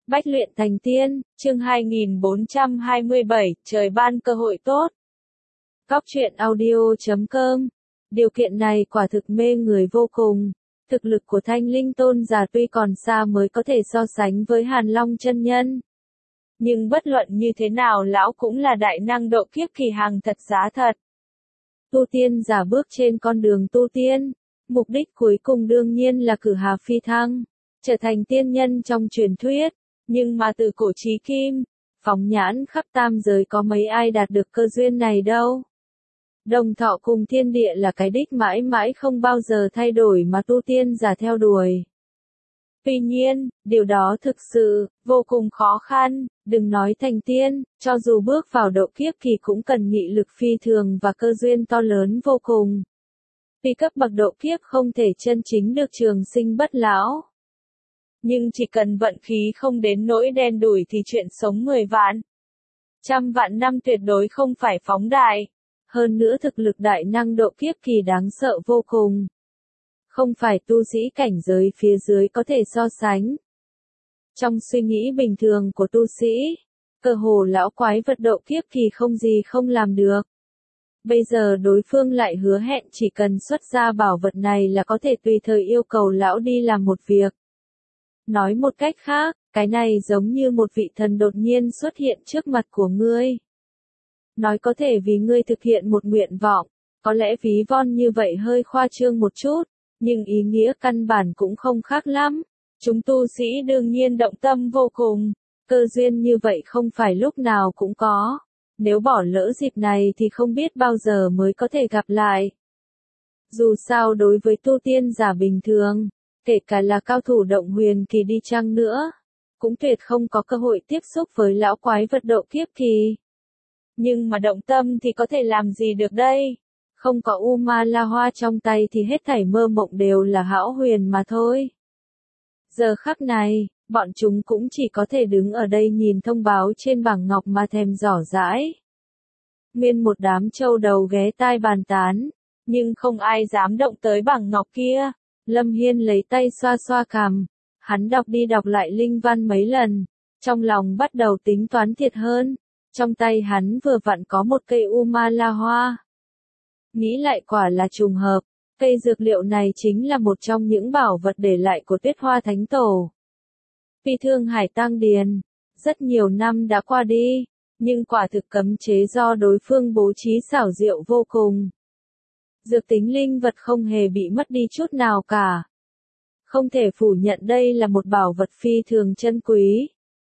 Bách luyện thành tiên, chương 2427, trời ban cơ hội tốt. Góc truyện audio.com. Điều kiện này quả thực mê người vô cùng. Thực lực của Thanh Linh Tôn giả tuy còn xa mới có thể so sánh với Hàn Long chân nhân. Nhưng bất luận như thế nào lão cũng là đại năng độ kiếp kỳ hàng thật giá thật. Tu tiên giả bước trên con đường tu tiên, mục đích cuối cùng đương nhiên là cử hà phi thăng, trở thành tiên nhân trong truyền thuyết. Nhưng mà từ cổ chí kim, phóng nhãn khắp tam giới có mấy ai đạt được cơ duyên này đâu. Đồng thọ cùng thiên địa là cái đích mãi mãi không bao giờ thay đổi mà tu tiên giả theo đuổi. Tuy nhiên, điều đó thực sự vô cùng khó khăn, đừng nói thành tiên, cho dù bước vào độ kiếp kỳ cũng cần nghị lực phi thường và cơ duyên to lớn vô cùng. Vì cấp bậc độ kiếp không thể chân chính được trường sinh bất lão. Nhưng chỉ cần vận khí không đến nỗi đen đủi thì chuyện sống 10 vạn, 100 vạn năm tuyệt đối không phải phóng đại. Hơn nữa thực lực đại năng độ kiếp kỳ đáng sợ vô cùng. Không phải tu sĩ cảnh giới phía dưới có thể so sánh. Trong suy nghĩ bình thường của tu sĩ, cơ hồ lão quái vật độ kiếp kỳ không gì không làm được. Bây giờ đối phương lại hứa hẹn chỉ cần xuất ra bảo vật này là có thể tùy thời yêu cầu lão đi làm một việc. Nói một cách khác, cái này giống như một vị thần đột nhiên xuất hiện trước mặt của ngươi. Nói có thể vì ngươi thực hiện một nguyện vọng, có lẽ ví von như vậy hơi khoa trương một chút, nhưng ý nghĩa căn bản cũng không khác lắm. Chúng tu sĩ đương nhiên động tâm vô cùng, cơ duyên như vậy không phải lúc nào cũng có. Nếu bỏ lỡ dịp này thì không biết bao giờ mới có thể gặp lại. Dù sao đối với tu tiên giả bình thường, kể cả là cao thủ động huyền kỳ đi chăng nữa, cũng tuyệt không có cơ hội tiếp xúc với lão quái vật độ kiếp kỳ. Nhưng mà động tâm thì có thể làm gì được đây? Không có U Ma La Hoa trong tay thì hết thảy mơ mộng đều là hão huyền mà thôi. Giờ khắc này, bọn chúng cũng chỉ có thể đứng ở đây nhìn thông báo trên bảng ngọc mà thèm giỏ giãi. Nguyên một đám châu đầu ghé tai bàn tán, nhưng không ai dám động tới bảng ngọc kia. Lâm Hiên lấy tay xoa xoa cằm, hắn đọc đi đọc lại linh văn mấy lần, trong lòng bắt đầu tính toán thiệt hơn. Trong tay hắn vừa vặn có một cây U Ma La Hoa. Nghĩ lại quả là trùng hợp, cây dược liệu này chính là một trong những bảo vật để lại của Tuyết Hoa Thánh Tổ. Phi Thương Hải Tăng Điền, rất nhiều năm đã qua đi, nhưng quả thực cấm chế do đối phương bố trí xảo diệu vô cùng. Dược tính linh vật không hề bị mất đi chút nào cả. Không thể phủ nhận đây là một bảo vật phi thường chân quý.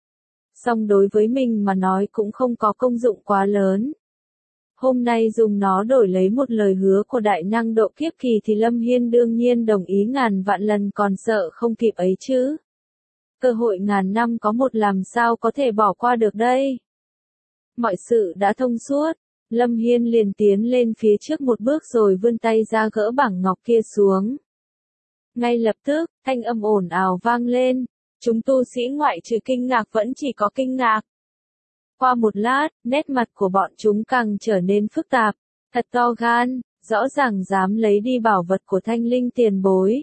Song đối với mình mà nói cũng không có công dụng quá lớn. Hôm nay dùng nó đổi lấy một lời hứa của đại năng độ kiếp kỳ thì Lâm Hiên đương nhiên đồng ý ngàn vạn lần còn sợ không kịp ấy chứ. Cơ hội ngàn năm có một làm sao có thể bỏ qua được đây. Mọi sự đã thông suốt, Lâm Hiên liền tiến lên phía trước một bước rồi vươn tay ra gỡ bảng ngọc kia xuống. Ngay lập tức, thanh âm ồn ào vang lên. Chúng tu sĩ ngoại trừ kinh ngạc vẫn chỉ có kinh ngạc. Qua một lát, nét mặt của bọn chúng càng trở nên phức tạp, thật to gan, rõ ràng dám lấy đi bảo vật của Thanh Linh tiền bối.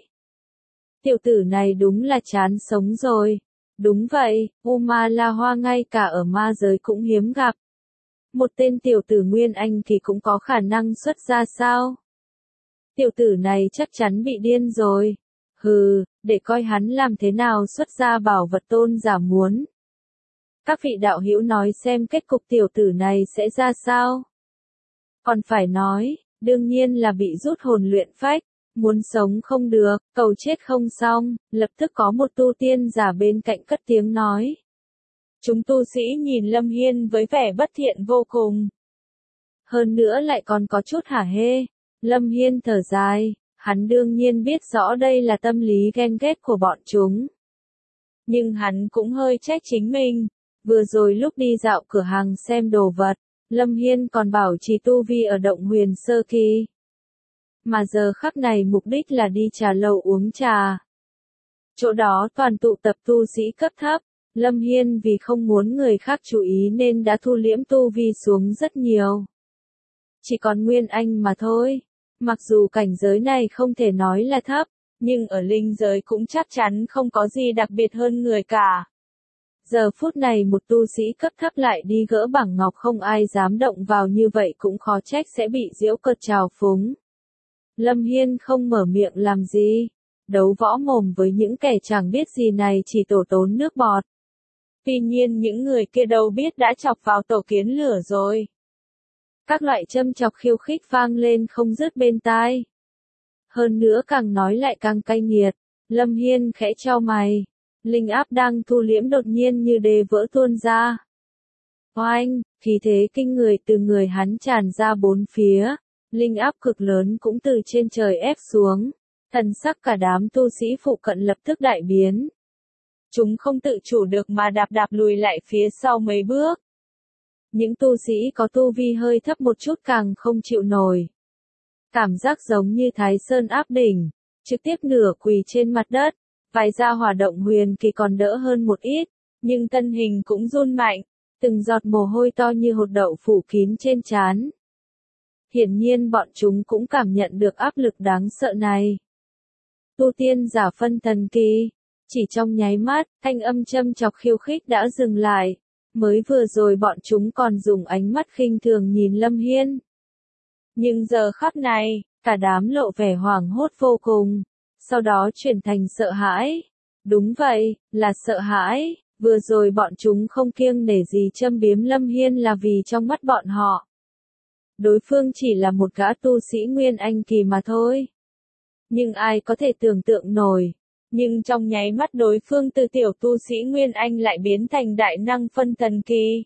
Tiểu tử này đúng là chán sống rồi. Đúng vậy, U Ma La Hoa ngay cả ở ma giới cũng hiếm gặp. Một tên tiểu tử Nguyên Anh thì cũng có khả năng xuất ra sao? Tiểu tử này chắc chắn bị điên rồi. Hừ, để coi hắn làm thế nào xuất ra bảo vật tôn giả muốn. Các vị đạo hữu nói xem kết cục tiểu tử này sẽ ra sao? Còn phải nói, đương nhiên là bị rút hồn luyện phách, muốn sống không được, cầu chết không xong, lập tức có một tu tiên giả bên cạnh cất tiếng nói. Chúng tu sĩ nhìn Lâm Hiên với vẻ bất thiện vô cùng. Hơn nữa lại còn có chút hả hê, Lâm Hiên thở dài. Hắn đương nhiên biết rõ đây là tâm lý ghen ghét của bọn chúng. Nhưng hắn cũng hơi trách chính mình. Vừa rồi lúc đi dạo cửa hàng xem đồ vật, Lâm Hiên còn bảo trì tu vi ở động huyền sơ kỳ. Mà giờ khắc này mục đích là đi trà lầu uống trà. Chỗ đó toàn tụ tập tu sĩ cấp thấp. Lâm Hiên vì không muốn người khác chú ý nên đã thu liễm tu vi xuống rất nhiều. Chỉ còn Nguyên Anh mà thôi. Mặc dù cảnh giới này không thể nói là thấp, nhưng ở linh giới cũng chắc chắn không có gì đặc biệt hơn người cả. Giờ phút này một tu sĩ cấp thấp lại đi gỡ bảng ngọc không ai dám động vào như vậy cũng khó trách sẽ bị giễu cợt trào phúng. Lâm Hiên không mở miệng làm gì, đấu võ mồm với những kẻ chẳng biết gì này chỉ tổ tốn nước bọt. Tuy nhiên những người kia đâu biết đã chọc vào tổ kiến lửa rồi. Các loại châm chọc khiêu khích vang lên không dứt bên tai. Hơn nữa càng nói lại càng cay nghiệt, Lâm Hiên khẽ chau mày. Linh áp đang thu liễm đột nhiên như đê vỡ tuôn ra. Oanh, khí thế kinh người từ người hắn tràn ra bốn phía. Linh áp cực lớn cũng từ trên trời ép xuống. Thần sắc cả đám tu sĩ phụ cận lập tức đại biến. Chúng không tự chủ được mà đạp lùi lại phía sau mấy bước. Những tu sĩ có tu vi hơi thấp một chút càng không chịu nổi. Cảm giác giống như Thái Sơn áp đỉnh, trực tiếp nửa quỳ trên mặt đất. Vài gia hỏa động huyền kỳ còn đỡ hơn một ít, nhưng thân hình cũng run mạnh, từng giọt mồ hôi to như hột đậu phủ kín trên trán. Hiển nhiên bọn chúng cũng cảm nhận được áp lực đáng sợ này. Tu tiên giả phân thần kỳ, chỉ trong nháy mắt, thanh âm châm chọc khiêu khích đã dừng lại, mới vừa rồi bọn chúng còn dùng ánh mắt khinh thường nhìn Lâm Hiên. Nhưng giờ khắc này, cả đám lộ vẻ hoảng hốt vô cùng. Sau đó chuyển thành sợ hãi. Đúng vậy, là sợ hãi, vừa rồi bọn chúng không kiêng nể gì châm biếm Lâm Hiên là vì trong mắt bọn họ. Đối phương chỉ là một gã tu sĩ Nguyên Anh kỳ mà thôi. Nhưng ai có thể tưởng tượng nổi. Nhưng trong nháy mắt đối phương từ tiểu tu sĩ Nguyên Anh lại biến thành đại năng phân thần kỳ.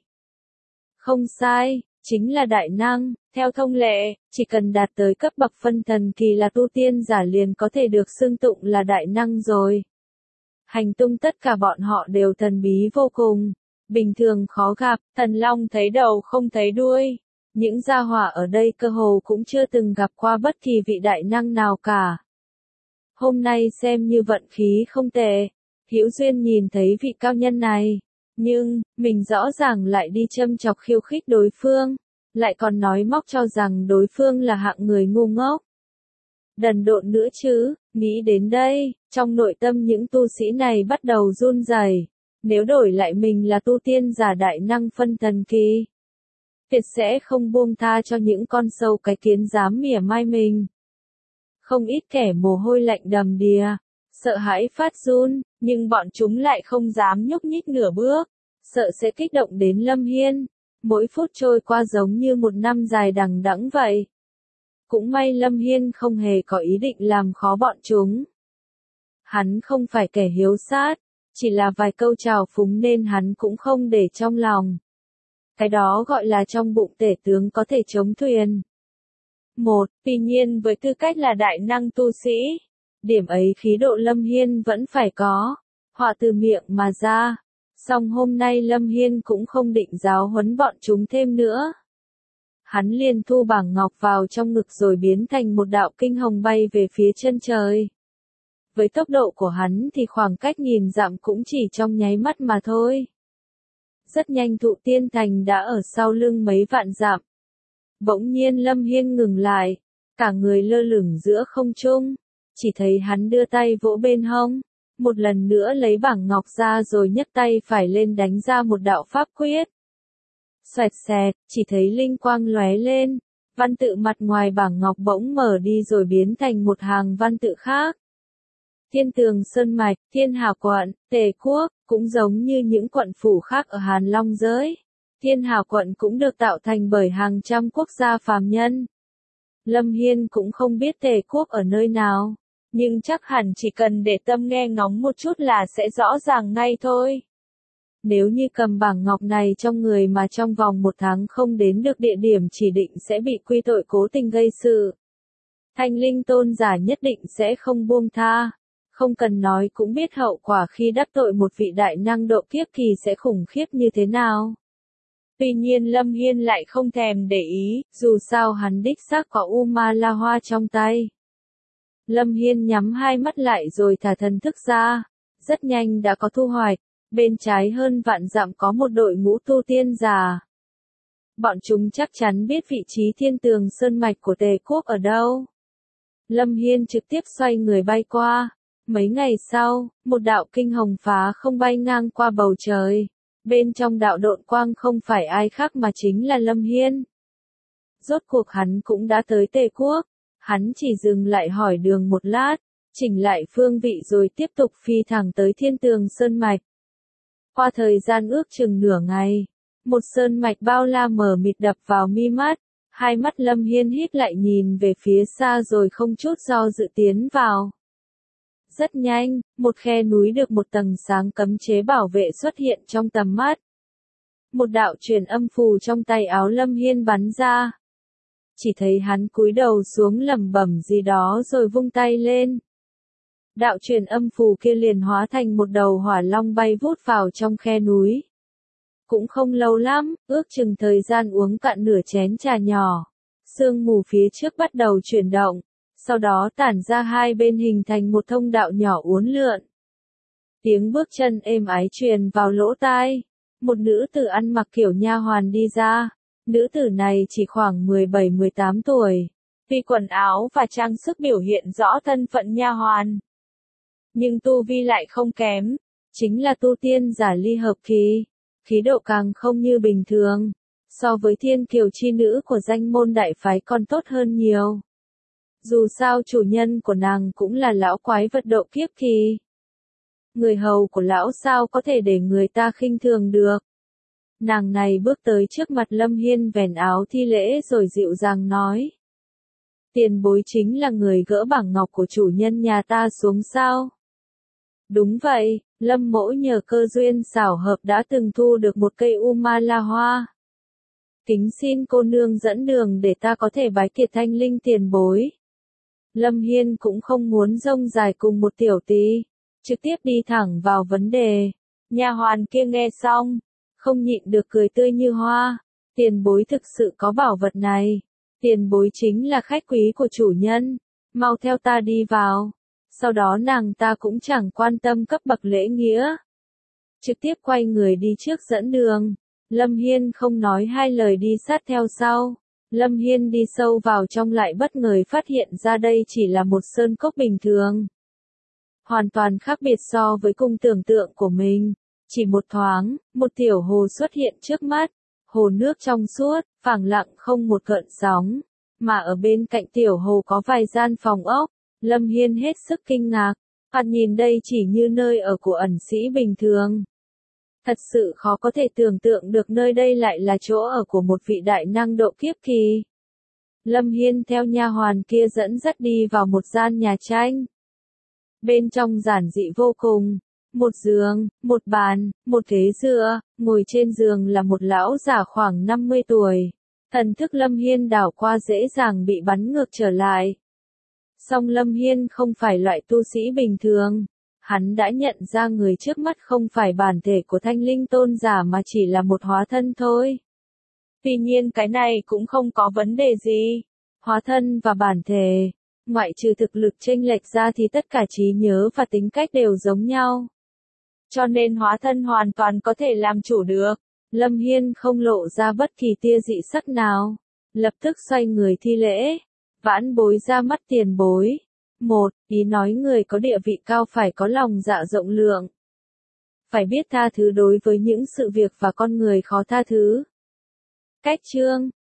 Không sai, chính là đại năng. Theo thông lệ, chỉ cần đạt tới cấp bậc phân thần kỳ là tu tiên giả liền có thể được xưng tụng là đại năng rồi. Hành tung tất cả bọn họ đều thần bí vô cùng. Bình thường khó gặp, thần long thấy đầu không thấy đuôi. Những gia hỏa ở đây cơ hồ cũng chưa từng gặp qua bất kỳ vị đại năng nào cả. Hôm nay xem như vận khí không tệ. Hữu duyên nhìn thấy vị cao nhân này. Nhưng, mình rõ ràng lại đi châm chọc khiêu khích đối phương. Lại còn nói móc cho rằng đối phương là hạng người ngu ngốc. Đần độn nữa chứ, nghĩ đến đây, trong nội tâm những tu sĩ này bắt đầu run rẩy. Nếu đổi lại mình là tu tiên giả đại năng phân thần kỳ, tuyệt sẽ không buông tha cho những con sâu cái kiến dám mỉa mai mình. Không ít kẻ mồ hôi lạnh đầm đìa, sợ hãi phát run, nhưng bọn chúng lại không dám nhúc nhích nửa bước, sợ sẽ kích động đến Lâm Hiên. Mỗi phút trôi qua giống như một năm dài đằng đẵng vậy. Cũng may Lâm Hiên không hề có ý định làm khó bọn chúng. Hắn không phải kẻ hiếu sát, chỉ là vài câu chào phúng nên hắn cũng không để trong lòng. Cái đó gọi là trong bụng tể tướng có thể chống thuyền. Tuy nhiên với tư cách là đại năng tu sĩ, điểm ấy khí độ Lâm Hiên vẫn phải có, họa từ miệng mà ra. Song hôm nay Lâm Hiên cũng không định giáo huấn bọn chúng thêm nữa. Hắn liền thu bảng ngọc vào trong ngực rồi biến thành một đạo kinh hồng bay về phía chân trời. Với tốc độ của hắn thì khoảng cách nghìn dặm cũng chỉ trong nháy mắt mà thôi. Rất nhanh Thụ Tiên Thành đã ở sau lưng mấy vạn dặm. Bỗng nhiên Lâm Hiên ngừng lại, cả người lơ lửng giữa không trung, chỉ thấy hắn đưa tay vỗ bên hông. Một lần nữa lấy bảng ngọc ra rồi nhấc tay phải lên đánh ra một đạo pháp quyết. Xoẹt xẹt, chỉ thấy linh quang lóe lên, văn tự mặt ngoài bảng ngọc bỗng mở đi rồi biến thành một hàng văn tự khác. Thiên Tường Sơn Mạch, Thiên Hà Quận, Tề Quốc, cũng giống như những quận phủ khác ở Hàn Long giới. Thiên Hà Quận cũng được tạo thành bởi hàng trăm quốc gia phàm nhân. Lâm Hiên cũng không biết Tề Quốc ở nơi nào. Nhưng chắc hẳn chỉ cần để tâm nghe ngóng một chút là sẽ rõ ràng ngay thôi. Nếu như cầm bảng ngọc này trong người mà trong vòng 1 tháng không đến được địa điểm chỉ định sẽ bị quy tội cố tình gây sự. Thanh linh tôn giả nhất định sẽ không buông tha. Không cần nói cũng biết hậu quả khi đắc tội một vị đại năng độ kiếp kỳ sẽ khủng khiếp như thế nào. Tuy nhiên Lâm Hiên lại không thèm để ý, dù sao hắn đích xác có U Ma La Hoa trong tay. Lâm Hiên nhắm hai mắt lại rồi thả thần thức ra. Rất nhanh đã có thu hoạch. Bên trái hơn vạn dặm có một đội ngũ tu tiên giả. Bọn chúng chắc chắn biết vị trí Thiên Tường Sơn Mạch của Tề Quốc ở đâu. Lâm Hiên trực tiếp xoay người bay qua. Mấy ngày sau, một đạo kinh hồng phá không bay ngang qua bầu trời. Bên trong đạo độn quang không phải ai khác mà chính là Lâm Hiên. Rốt cuộc hắn cũng đã tới Tề Quốc. Hắn chỉ dừng lại hỏi đường một lát, chỉnh lại phương vị rồi tiếp tục phi thẳng tới Thiên Tường Sơn Mạch. Qua thời gian ước chừng nửa ngày, một sơn mạch bao la mờ mịt đập vào mi mắt, hai mắt Lâm Hiên híp lại nhìn về phía xa rồi không chút do dự tiến vào. Rất nhanh, một khe núi được một tầng sáng cấm chế bảo vệ xuất hiện trong tầm mắt. Một đạo truyền âm phù trong tay áo Lâm Hiên bắn ra. Chỉ thấy hắn cúi đầu xuống lẩm bẩm gì đó rồi vung tay lên. Đạo truyền âm phù kia liền hóa thành một đầu hỏa long bay vút vào trong khe núi. Cũng không lâu lắm, ước chừng thời gian uống cạn nửa chén trà nhỏ. Sương mù phía trước bắt đầu chuyển động, sau đó tản ra hai bên hình thành một thông đạo nhỏ uốn lượn. Tiếng bước chân êm ái truyền vào lỗ tai. Một nữ tử ăn mặc kiểu nha hoàn đi ra. Nữ tử này chỉ khoảng 17-18 tuổi. Vì quần áo và trang sức biểu hiện rõ thân phận nha hoàn. Nhưng tu vi lại không kém. Chính là tu tiên giả ly hợp kỳ. Khí độ càng không như bình thường. So với thiên kiều chi nữ của danh môn đại phái còn tốt hơn nhiều. Dù sao chủ nhân của nàng cũng là lão quái vật độ kiếp kỳ. Người hầu của lão sao có thể để người ta khinh thường được. Nàng này bước tới trước mặt Lâm Hiên vén áo thi lễ rồi dịu dàng nói. Tiền bối chính là người gỡ bảng ngọc của chủ nhân nhà ta xuống sao? Đúng vậy, Lâm mỗ nhờ cơ duyên xảo hợp đã từng thu được một cây U-ma-la hoa. Kính xin cô nương dẫn đường để ta có thể bái kiệt thanh linh tiền bối. Lâm Hiên cũng không muốn rông dài cùng một tiểu tí, trực tiếp đi thẳng vào vấn đề. Nha hoàn kia nghe xong, không nhịn được cười tươi như hoa. Tiền bối thực sự có bảo vật này. Tiền bối chính là khách quý của chủ nhân. Mau theo ta đi vào. Sau đó nàng ta cũng chẳng quan tâm cấp bậc lễ nghĩa. Trực tiếp quay người đi trước dẫn đường. Lâm Hiên không nói hai lời đi sát theo sau. Lâm Hiên đi sâu vào trong lại bất ngờ phát hiện ra đây chỉ là một sơn cốc bình thường. Hoàn toàn khác biệt so với cung tưởng tượng của mình. Chỉ một thoáng, một tiểu hồ xuất hiện trước mắt. Hồ nước trong suốt, phẳng lặng không một gợn sóng. Mà ở bên cạnh tiểu hồ có vài gian phòng ốc. Lâm Hiên hết sức kinh ngạc. Hắn nhìn đây chỉ như nơi ở của ẩn sĩ bình thường. Thật sự khó có thể tưởng tượng được nơi đây lại là chỗ ở của một vị đại năng độ kiếp kỳ. Lâm Hiên theo nha hoàn kia dẫn dắt đi vào một gian nhà tranh. Bên trong giản dị vô cùng. Một giường, một bàn, một ghế dựa, ngồi trên giường là một lão già khoảng 50 tuổi. Thần thức Lâm Hiên đảo qua dễ dàng bị bắn ngược trở lại. Song Lâm Hiên không phải loại tu sĩ bình thường. Hắn đã nhận ra người trước mắt không phải bản thể của Thanh Linh tôn giả mà chỉ là một hóa thân thôi. Tuy nhiên cái này cũng không có vấn đề gì. Hóa thân và bản thể, ngoại trừ thực lực chênh lệch ra thì tất cả trí nhớ và tính cách đều giống nhau. Cho nên hóa thân hoàn toàn có thể làm chủ được. Lâm Hiên không lộ ra bất kỳ tia dị sắc nào. Lập tức xoay người thi lễ. Vãn bối ra mắt tiền bối. Một, ý nói người có địa vị cao phải có lòng dạ rộng lượng. Phải biết tha thứ đối với những sự việc và con người khó tha thứ. Cách chương,